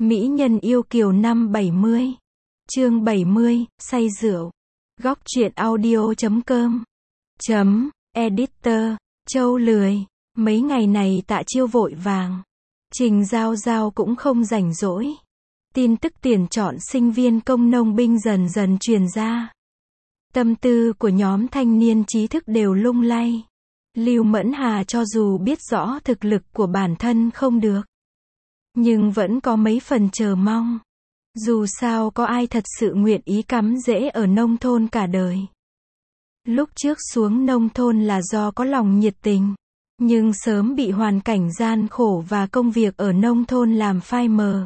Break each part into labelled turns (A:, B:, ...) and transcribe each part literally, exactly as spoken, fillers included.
A: Mỹ nhân yêu kiều năm bảy mươi. Chương bảy mươi, say rượu. Góc truyện audio chấm com. Chấm, editor, Châu lười. Mấy ngày này Tạ Chiêu vội vàng. Trình Giao Giao cũng không rảnh rỗi. Tin tức tuyển chọn sinh viên công nông binh dần dần truyền ra. Tâm tư của nhóm thanh niên trí thức đều lung lay. Lưu Mẫn Hà cho dù biết rõ thực lực của bản thân không được, nhưng vẫn có mấy phần chờ mong. Dù sao có ai thật sự nguyện ý cắm rễ ở nông thôn cả đời. Lúc trước xuống nông thôn là do có lòng nhiệt tình, nhưng sớm bị hoàn cảnh gian khổ và công việc ở nông thôn làm phai mờ.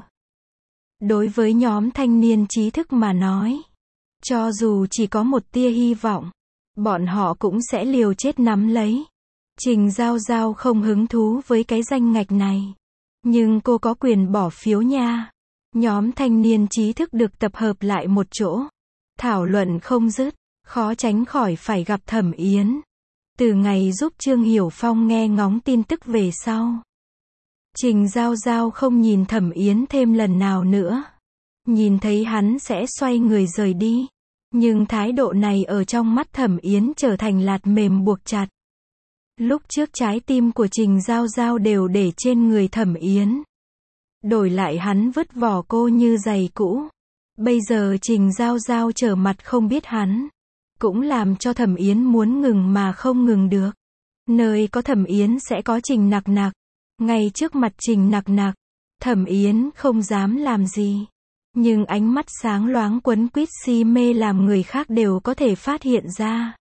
A: Đối với nhóm thanh niên trí thức mà nói, cho dù chỉ có một tia hy vọng, bọn họ cũng sẽ liều chết nắm lấy. Trình Giao Giao không hứng thú với cái danh ngạch này, nhưng cô có quyền bỏ phiếu nha. Nhóm thanh niên trí thức được tập hợp lại một chỗ, thảo luận không dứt, khó tránh khỏi phải gặp Thẩm Yến. Từ ngày giúp Trương Hiểu Phong nghe ngóng tin tức về sau, Trình Giao Giao không nhìn Thẩm Yến thêm lần nào nữa. Nhìn thấy hắn sẽ xoay người rời đi, nhưng thái độ này ở trong mắt Thẩm Yến trở thành lạt mềm buộc chặt. Lúc trước trái tim của Trình Giao Giao đều để trên người Thẩm Yến, đổi lại hắn vứt vỏ cô như giày cũ. Bây giờ Trình Giao Giao trở mặt không biết hắn, cũng làm cho Thẩm Yến muốn ngừng mà không ngừng được. Nơi có Thẩm Yến sẽ có Trình Nặc Nặc. Ngay trước mặt Trình Nặc Nặc, Thẩm Yến không dám làm gì, nhưng ánh mắt sáng loáng quấn quýt si mê làm người khác đều có thể phát hiện ra.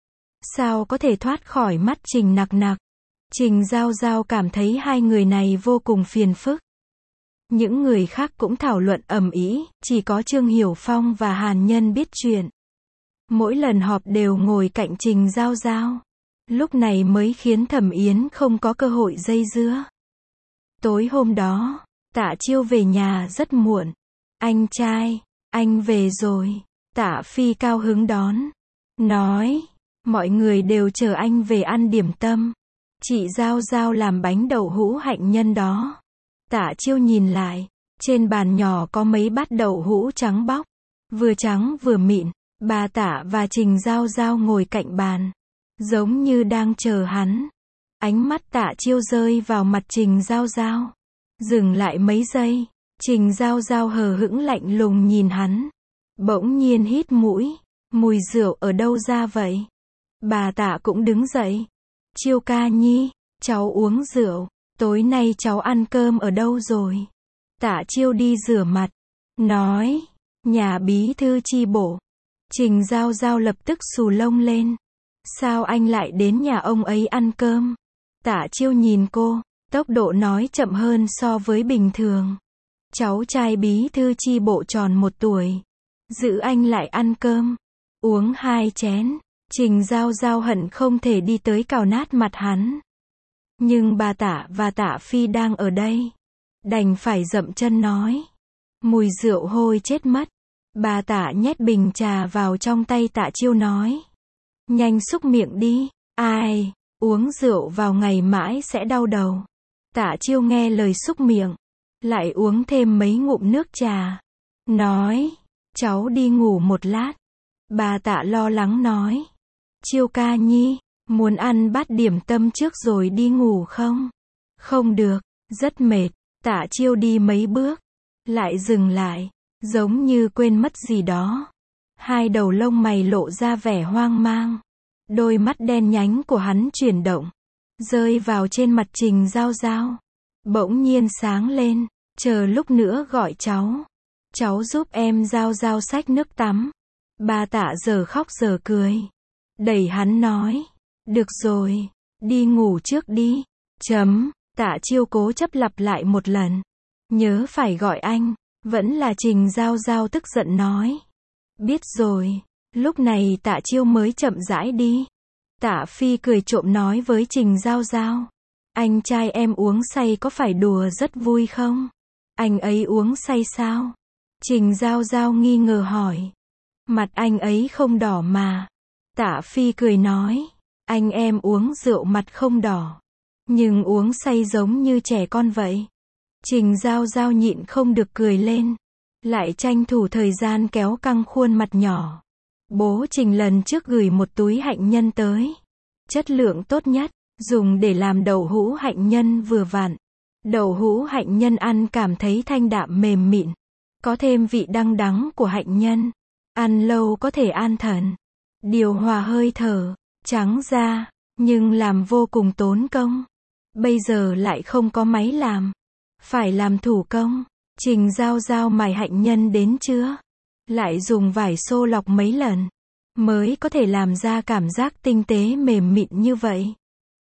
A: Sao có thể thoát khỏi mắt Trình Nặc Nặc? Trình Giao Giao cảm thấy hai người này vô cùng phiền phức. Những người khác cũng thảo luận ầm ĩ, chỉ có Trương Hiểu Phong và Hàn Nhân biết chuyện. Mỗi lần họp đều ngồi cạnh Trình Giao Giao. Lúc này mới khiến Thẩm Yến không có cơ hội dây dưa. Tối hôm đó, Tạ Chiêu về nhà rất muộn. Anh trai, anh về rồi. Tạ Phi cao hứng đón, nói, mọi người đều chờ anh về ăn điểm tâm. Chị Giao Giao làm bánh đậu hũ hạnh nhân đó. Tạ Chiêu nhìn lại, trên bàn nhỏ có mấy bát đậu hũ trắng bóc, vừa trắng vừa mịn. Bà Tạ và Trình Giao Giao ngồi cạnh bàn, giống như đang chờ hắn. Ánh mắt Tạ Chiêu rơi vào mặt Trình Giao Giao, dừng lại mấy giây. Trình Giao Giao hờ hững lạnh lùng nhìn hắn, bỗng nhiên hít mũi, mùi rượu ở đâu ra vậy? Bà Tạ cũng đứng dậy. Chiêu ca nhi, cháu uống rượu, tối nay cháu ăn cơm ở đâu rồi? Tạ Chiêu đi rửa mặt, nói, nhà bí thư chi bộ. Trình Giao Giao lập tức xù lông lên. Sao anh lại đến nhà ông ấy ăn cơm? Tạ Chiêu nhìn cô, tốc độ nói chậm hơn so với bình thường. Cháu trai bí thư chi bộ tròn một tuổi, giữ anh lại ăn cơm, uống hai chén. Trình Giao Giao hận không thể đi tới cào nát mặt hắn. Nhưng bà Tạ và Tạ Phi đang ở đây, đành phải dậm chân nói. Mùi rượu hôi chết mất. Bà Tạ nhét bình trà vào trong tay Tạ Chiêu nói, nhanh xúc miệng đi, ai, uống rượu vào ngày mãi sẽ đau đầu. Tạ Chiêu nghe lời xúc miệng, lại uống thêm mấy ngụm nước trà, nói, cháu đi ngủ một lát. Bà Tạ lo lắng nói, Chiêu ca nhi, muốn ăn bát điểm tâm trước rồi đi ngủ không? Không được, rất mệt. Tạ Chiêu đi mấy bước, lại dừng lại, giống như quên mất gì đó. Hai đầu lông mày lộ ra vẻ hoang mang. Đôi mắt đen nhánh của hắn chuyển động, rơi vào trên mặt Trình Giao Giao. Bỗng nhiên sáng lên, chờ lúc nữa gọi cháu. Cháu giúp em Giao Giao xách nước tắm. Bà Tạ giờ khóc giờ cười, đẩy hắn nói, được rồi, đi ngủ trước đi. Chấm, Tạ Chiêu cố chấp lặp lại một lần, nhớ phải gọi anh. Vẫn là Trình Giao Giao tức giận nói, biết rồi. Lúc này Tạ Chiêu mới chậm rãi đi. Tạ Phi cười trộm nói với Trình Giao Giao, anh trai em uống say có phải đùa rất vui không? Anh ấy uống say sao? Trình Giao Giao nghi ngờ hỏi. Mặt anh ấy không đỏ mà. Tạ Phi cười nói, anh em uống rượu mặt không đỏ, nhưng uống say giống như trẻ con vậy. Trình Giao Giao nhịn không được cười lên. Lại tranh thủ thời gian kéo căng khuôn mặt nhỏ. Bố Trình lần trước gửi một túi hạnh nhân tới. Chất lượng tốt nhất, dùng để làm đậu hũ hạnh nhân vừa vặn. Đậu hũ hạnh nhân ăn cảm thấy thanh đạm mềm mịn. Có thêm vị đắng đắng của hạnh nhân. Ăn lâu có thể an thần. Điều hòa hơi thở, trắng da, nhưng làm vô cùng tốn công. Bây giờ lại không có máy làm. Phải làm thủ công. Trình Giao Giao mài hạnh nhân đến trưa. Lại dùng vải xô lọc mấy lần. Mới có thể làm ra cảm giác tinh tế mềm mịn như vậy.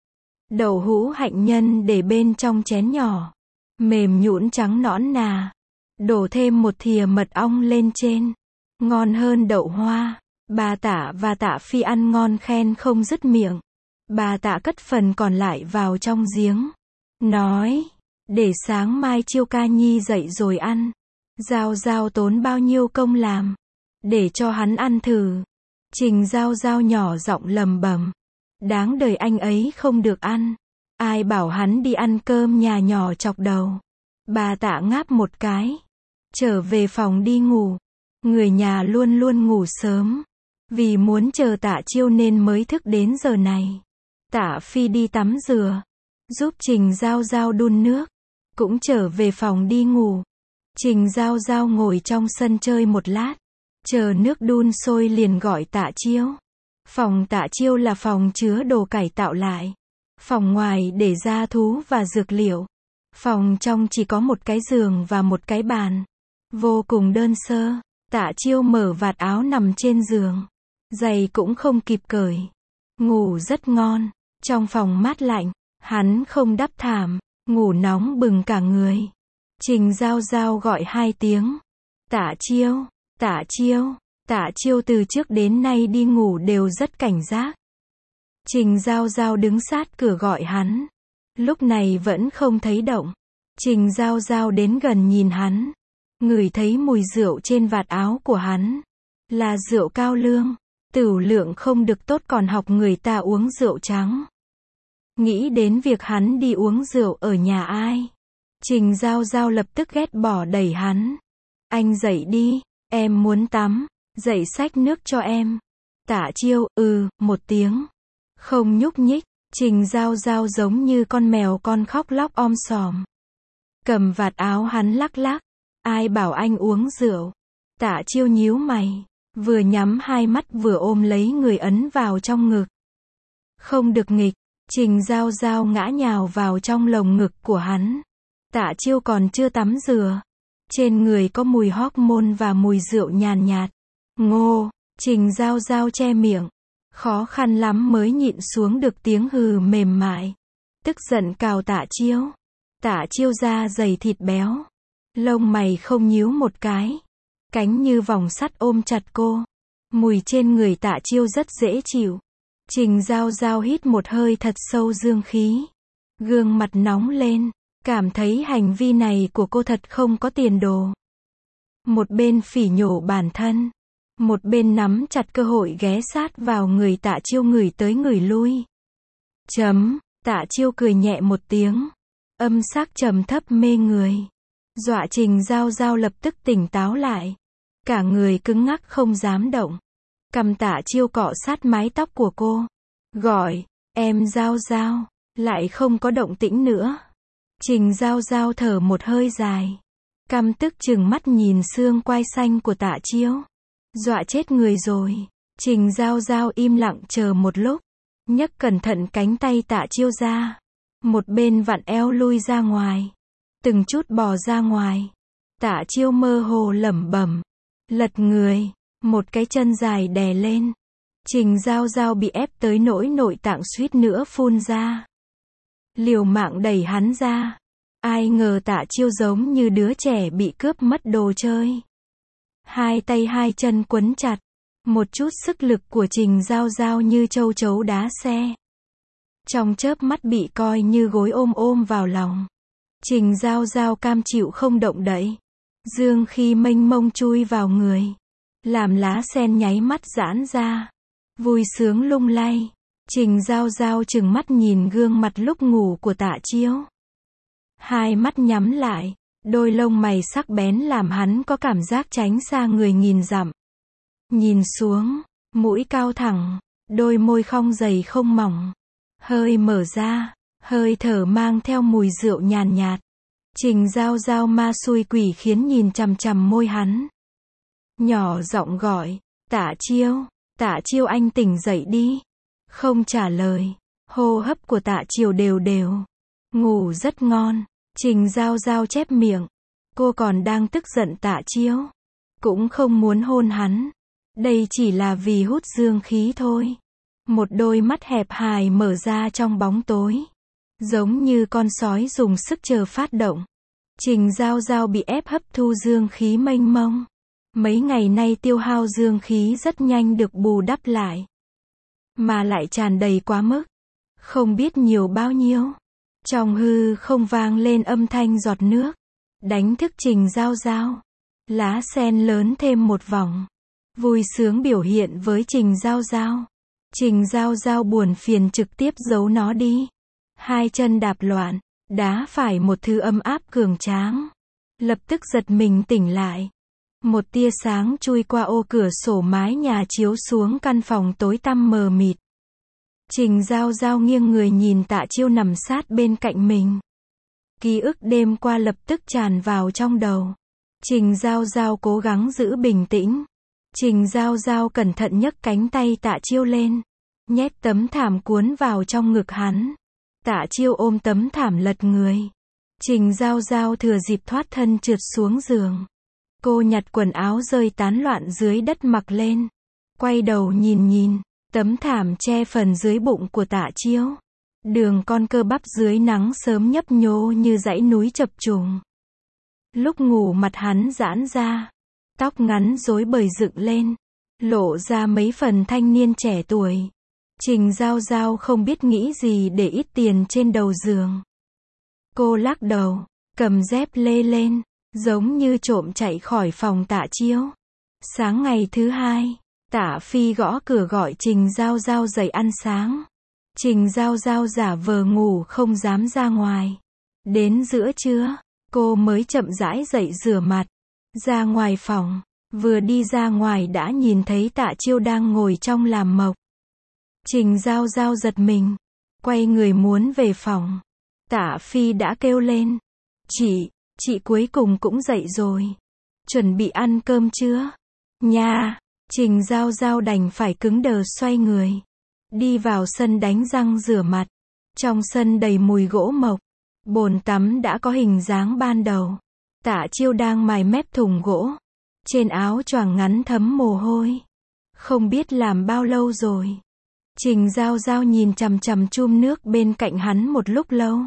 A: Đậu hũ hạnh nhân để bên trong chén nhỏ. Mềm nhũn trắng nõn nà. Đổ thêm một thìa mật ong lên trên. Ngon hơn đậu hoa. Bà Tạ và Tạ Phi ăn ngon khen không dứt miệng. Bà Tạ cất phần còn lại vào trong giếng. Nói, để sáng mai Chiêu Ca Nhi dậy rồi ăn. Giao Giao tốn bao nhiêu công làm. Để cho hắn ăn thử. Trình Giao Giao nhỏ giọng lầm bầm. Đáng đời anh ấy không được ăn. Ai bảo hắn đi ăn cơm nhà nhỏ chọc đầu. Bà Tạ ngáp một cái. Trở về phòng đi ngủ. Người nhà luôn luôn ngủ sớm. Vì muốn chờ Tạ Chiêu nên mới thức đến giờ này. Tạ Phi đi tắm rửa. Giúp Trình Giao Giao đun nước. Cũng trở về phòng đi ngủ. Trình Giao Giao ngồi trong sân chơi một lát. Chờ nước đun sôi liền gọi Tạ Chiêu. Phòng Tạ Chiêu là phòng chứa đồ cải tạo lại. Phòng ngoài để gia thú và dược liệu. Phòng trong chỉ có một cái giường và một cái bàn. Vô cùng đơn sơ. Tạ Chiêu mở vạt áo nằm trên giường. Giày cũng không kịp cởi. Ngủ rất ngon. Trong phòng mát lạnh. Hắn không đắp thảm. Ngủ nóng bừng cả người. Trình Giao Giao gọi hai tiếng. Tạ Chiêu, Tạ Chiêu. Tạ Chiêu từ trước đến nay đi ngủ đều rất cảnh giác. Trình Giao Giao đứng sát cửa gọi hắn. Lúc này vẫn không thấy động. Trình Giao Giao đến gần nhìn hắn. Ngửi thấy mùi rượu trên vạt áo của hắn. Là rượu cao lương. Tửu lượng không được tốt còn học người ta uống rượu trắng. Nghĩ đến việc hắn đi uống rượu ở nhà ai. Trình Giao Giao lập tức ghét bỏ đẩy hắn. Anh dậy đi, em muốn tắm. Dậy xách nước cho em. Tạ Chiêu, ừ, một tiếng. Không nhúc nhích. Trình Giao Giao giống như con mèo con khóc lóc om sòm. Cầm vạt áo hắn lắc lắc. Ai bảo anh uống rượu. Tạ Chiêu nhíu mày. Vừa nhắm hai mắt vừa ôm lấy người ấn vào trong ngực. Không được nghịch. Trình Giao Giao ngã nhào vào trong lồng ngực của hắn. Tạ Chiêu còn chưa tắm rửa. Trên người có mùi hormone và mùi rượu nhàn nhạt. Ngô, Trình Giao Giao che miệng. Khó khăn lắm mới nhịn xuống được tiếng hừ mềm mại. Tức giận cào Tạ Chiêu. Tạ Chiêu da dày thịt béo. Lông mày không nhíu một cái. Cánh như vòng sắt ôm chặt cô. Mùi trên người Tạ Chiêu rất dễ chịu. Trình Giao Giao hít một hơi thật sâu dương khí. Gương mặt nóng lên. Cảm thấy hành vi này của cô thật không có tiền đồ. Một bên phỉ nhổ bản thân. Một bên nắm chặt cơ hội ghé sát vào người Tạ Chiêu ngửi tới ngửi lui. Chấm, Tạ Chiêu cười nhẹ một tiếng. Âm sắc trầm thấp mê người. Dọa Trình Giao Giao lập tức tỉnh táo lại. Cả người cứng ngắc không dám động. Cầm Tạ Chiêu cọ sát mái tóc của cô. Gọi, em Giao Giao. Lại không có động tĩnh nữa. Trình Giao Giao thở một hơi dài. Căm tức chừng mắt nhìn xương quai xanh của Tạ Chiêu. Dọa chết người rồi. Trình Giao Giao im lặng chờ một lúc. Nhấc cẩn thận cánh tay Tạ Chiêu ra. Một bên vặn eo lui ra ngoài. Từng chút bò ra ngoài. Tạ Chiêu mơ hồ lẩm bẩm. Lật người. Một cái chân dài đè lên. Trình Giao Giao bị ép tới nỗi nội tạng suýt nữa phun ra. Liều mạng đẩy hắn ra. Ai ngờ Tạ Chiêu giống như đứa trẻ bị cướp mất đồ chơi. Hai tay hai chân quấn chặt. Một chút sức lực của Trình Giao Giao như châu chấu đá xe. Trong chớp mắt bị coi như gối ôm ôm vào lòng. Trình Giao Giao cam chịu không động đậy. Dương khí mênh mông chui vào người. Làm lá sen nháy mắt giãn ra. Vui sướng lung lay. Trình Giao Giao trừng mắt nhìn gương mặt lúc ngủ của Tạ Chiêu. Hai mắt nhắm lại, đôi lông mày sắc bén làm hắn có cảm giác tránh xa người nghìn dặm. Nhìn xuống, mũi cao thẳng, đôi môi không dày không mỏng, hơi mở ra, hơi thở mang theo mùi rượu nhàn nhạt. Trình Giao Giao ma xui quỷ khiến nhìn chằm chằm môi hắn. Nhỏ giọng gọi, Tạ Chiêu, Tạ Chiêu anh tỉnh dậy đi. Không trả lời, hô hấp của Tạ Chiêu đều đều. Ngủ rất ngon. Trình Giao Giao chép miệng. Cô còn đang tức giận Tạ Chiêu. Cũng không muốn hôn hắn. Đây chỉ là vì hút dương khí thôi. Một đôi mắt hẹp hài mở ra trong bóng tối. Giống như con sói dùng sức chờ phát động. Trình Giao Giao bị ép hấp thu dương khí mênh mông. Mấy ngày nay tiêu hao dương khí rất nhanh được bù đắp lại. Mà lại tràn đầy quá mức. Không biết nhiều bao nhiêu. Trong hư không vang lên âm thanh giọt nước. Đánh thức Trình Giao Giao. Lá sen lớn thêm một vòng. Vui sướng biểu hiện với Trình Giao Giao. Trình Giao Giao buồn phiền trực tiếp giấu nó đi. Hai chân đạp loạn, đá phải một thứ ấm áp cường tráng. Lập tức giật mình tỉnh lại. Một tia sáng chui qua ô cửa sổ mái nhà chiếu xuống căn phòng tối tăm mờ mịt. Trình Giao Giao nghiêng người nhìn Tạ Chiêu nằm sát bên cạnh mình. Ký ức đêm qua lập tức tràn vào trong đầu. Trình Giao Giao cố gắng giữ bình tĩnh. Trình Giao Giao cẩn thận nhấc cánh tay Tạ Chiêu lên. Nhét tấm thảm cuốn vào trong ngực hắn. Tạ Chiêu ôm tấm thảm lật người. Trình Giao Giao thừa dịp thoát thân trượt xuống giường. Cô nhặt quần áo rơi tán loạn dưới đất mặc lên. Quay đầu nhìn nhìn. Tấm thảm che phần dưới bụng của Tạ Chiêu. Đường con cơ bắp dưới nắng sớm nhấp nhô như dãy núi chập trùng. Lúc ngủ mặt hắn giãn ra. Tóc ngắn rối bời dựng lên. Lộ ra mấy phần thanh niên trẻ tuổi. Trình Giao Giao không biết nghĩ gì để ít tiền trên đầu giường. Cô lắc đầu, cầm dép lê lên, giống như trộm chạy khỏi phòng Tạ Chiêu. Sáng ngày thứ hai, Tạ Phi gõ cửa gọi Trình Giao Giao dậy ăn sáng. Trình Giao Giao giả vờ ngủ không dám ra ngoài. Đến giữa trưa, cô mới chậm rãi dậy rửa mặt, ra ngoài phòng. Vừa đi ra ngoài đã nhìn thấy Tạ Chiêu đang ngồi trong làm mộc. Trình Giao Giao giật mình, quay người muốn về phòng. Tạ Phi đã kêu lên. Chị, chị cuối cùng cũng dậy rồi. Chuẩn bị ăn cơm chưa? Nha, Trình Giao Giao đành phải cứng đờ xoay người. Đi vào sân đánh răng rửa mặt. Trong sân đầy mùi gỗ mộc. Bồn tắm đã có hình dáng ban đầu. Tạ Chiêu đang mài mép thùng gỗ. Trên áo choàng ngắn thấm mồ hôi. Không biết làm bao lâu rồi. Trình Giao Giao nhìn chằm chằm chum nước bên cạnh hắn một lúc lâu.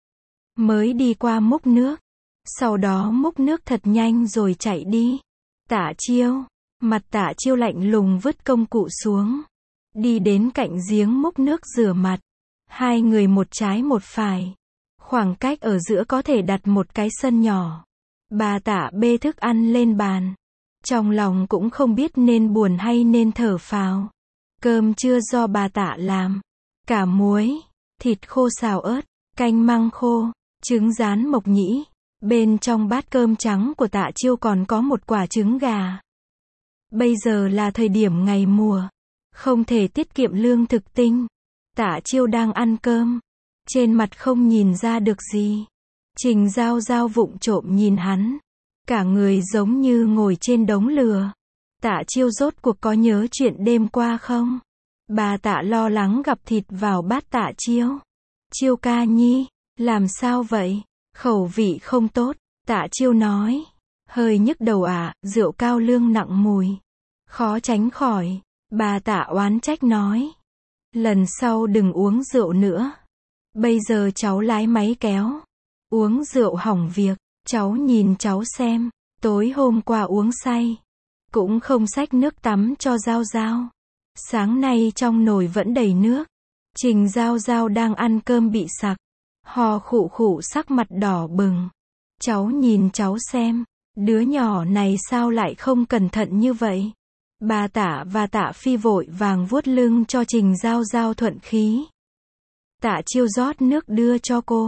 A: Mới đi qua múc nước. Sau đó múc nước thật nhanh rồi chạy đi. Tạ Chiêu. Mặt Tạ Chiêu lạnh lùng vứt công cụ xuống. Đi đến cạnh giếng múc nước rửa mặt. Hai người một trái một phải. Khoảng cách ở giữa có thể đặt một cái sân nhỏ. Bà Tạ bê thức ăn lên bàn. Trong lòng cũng không biết nên buồn hay nên thở phào. Cơm trưa do bà Tạ làm. Cả muối, thịt khô xào ớt, canh măng khô, trứng rán mộc nhĩ. Bên trong bát cơm trắng của Tạ Chiêu còn có một quả trứng gà. Bây giờ là thời điểm ngày mùa. Không thể tiết kiệm lương thực tinh. Tạ Chiêu đang ăn cơm. Trên mặt không nhìn ra được gì. Trình Giao Giao vụng trộm nhìn hắn. Cả người giống như ngồi trên đống lửa. Tạ Chiêu rốt cuộc có nhớ chuyện đêm qua không? Bà Tạ lo lắng gặp thịt vào bát Tạ Chiêu. Chiêu ca nhi, làm sao vậy? Khẩu vị không tốt. Tạ Chiêu nói. Hơi nhức đầu à, rượu cao lương nặng mùi. Khó tránh khỏi. Bà Tạ oán trách nói. Lần sau đừng uống rượu nữa. Bây giờ cháu lái máy kéo. Uống rượu hỏng việc. Cháu nhìn cháu xem. Tối hôm qua uống say. Cũng không xách nước tắm cho Giao Giao. Sáng nay trong nồi vẫn đầy nước. Trình Giao Giao đang ăn cơm bị sặc. Hò khụ khụ sắc mặt đỏ bừng. Cháu nhìn cháu xem. Đứa nhỏ này sao lại không cẩn thận như vậy? Bà Tạ và Tạ Phi vội vàng vuốt lưng cho Trình Giao Giao thuận khí. Tạ Chiêu rót nước đưa cho cô.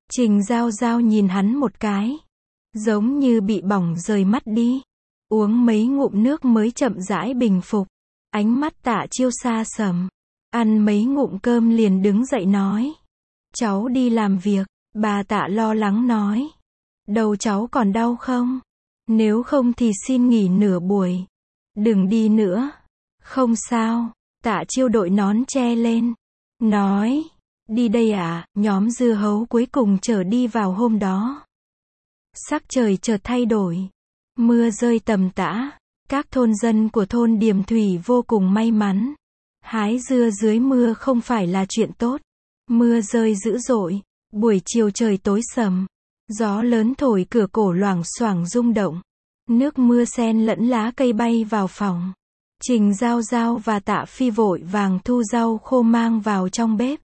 A: Trình Giao Giao nhìn hắn một cái. Giống như bị bỏng rời mắt đi. Uống mấy ngụm nước mới chậm rãi bình phục. Ánh mắt Tạ Chiêu xa sầm. Ăn mấy ngụm cơm liền đứng dậy nói. Cháu đi làm việc. Bà Tạ lo lắng nói. Đầu cháu còn đau không? Nếu không thì xin nghỉ nửa buổi. Đừng đi nữa. Không sao. Tạ Chiêu đội nón che lên. Nói. Đi đây à, nhóm dưa hấu cuối cùng chở đi vào hôm đó. Sắc trời chợt thay đổi. Mưa rơi tầm tã. Các thôn dân của thôn Điềm Thủy vô cùng may mắn. Hái dưa dưới mưa không phải là chuyện tốt. Mưa rơi dữ dội. Buổi chiều trời tối sầm. Gió lớn thổi cửa cổ loảng xoảng rung động. Nước mưa sen lẫn lá cây bay vào phòng. Trình Giao Giao và Tạ Phi vội vàng thu rau khô mang vào trong bếp.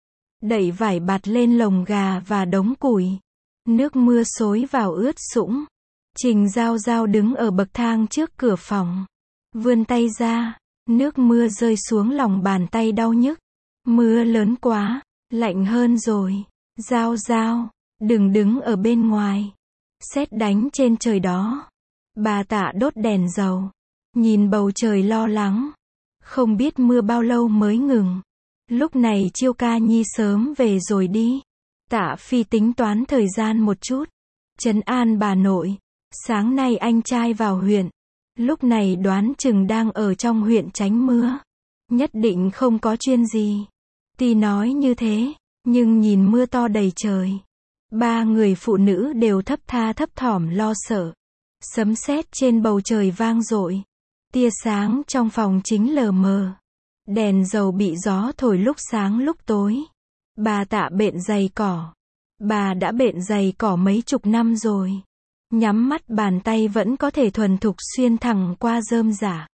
A: Đậy vải bạt lên lồng gà và đống củi. Nước mưa xối vào ướt sũng. Trình Giao Giao đứng ở bậc thang trước cửa phòng. Vươn tay ra. Nước mưa rơi xuống lòng bàn tay đau nhức. Mưa lớn quá. Lạnh hơn rồi. Giao Giao. Đừng đứng ở bên ngoài. Sét đánh trên trời đó. Bà Tạ đốt đèn dầu. Nhìn bầu trời lo lắng. Không biết mưa bao lâu mới ngừng. Lúc này Chiêu Ca Nhi sớm về rồi đi. Tạ Phi tính toán thời gian một chút. Trấn an bà nội. Sáng nay anh trai vào huyện. Lúc này đoán chừng đang ở trong huyện tránh mưa. Nhất định không có chuyên gì. Tuy nói như thế, nhưng nhìn mưa to đầy trời. Ba người phụ nữ đều thấp tha thấp thỏm lo sợ. Sấm sét trên bầu trời vang dội. Tia sáng trong phòng chính lờ mờ. Đèn dầu bị gió thổi lúc sáng lúc tối. Bà Tạ bện giày cỏ. Bà đã bện giày cỏ mấy chục năm rồi. Nhắm mắt bàn tay vẫn có thể thuần thục xuyên thẳng qua rơm rả.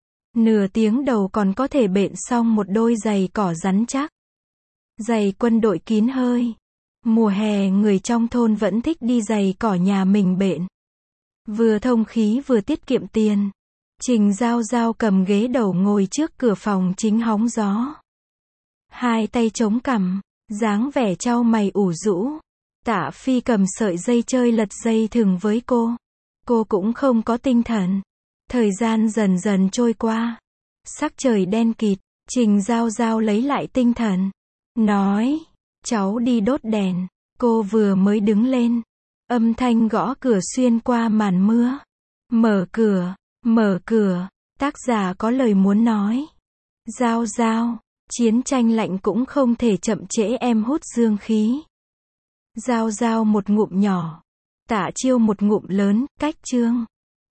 A: Nửa tiếng đầu còn có thể bện xong một đôi giày cỏ rắn chắc. Giày quân đội kín hơi. Mùa hè người trong thôn vẫn thích đi giày cỏ nhà mình bện. Vừa thông khí vừa tiết kiệm tiền. Trình Giao Giao cầm ghế đầu ngồi trước cửa phòng chính hóng gió. Hai tay chống cằm, dáng vẻ trao mày ủ rũ. Tạ Phi cầm sợi dây chơi lật dây thừng với cô. Cô cũng không có tinh thần. Thời gian dần dần trôi qua. Sắc trời đen kịt, Trình Giao Giao lấy lại tinh thần. Nói, cháu đi đốt đèn. Cô vừa mới đứng lên. Âm thanh gõ cửa xuyên qua màn mưa. Mở cửa, mở cửa. Tác giả có lời muốn nói. Giao Giao, chiến tranh lạnh cũng không thể chậm trễ em hút dương khí. Giao Giao một ngụm nhỏ. Tạ Chiêu một ngụm lớn, cách chương.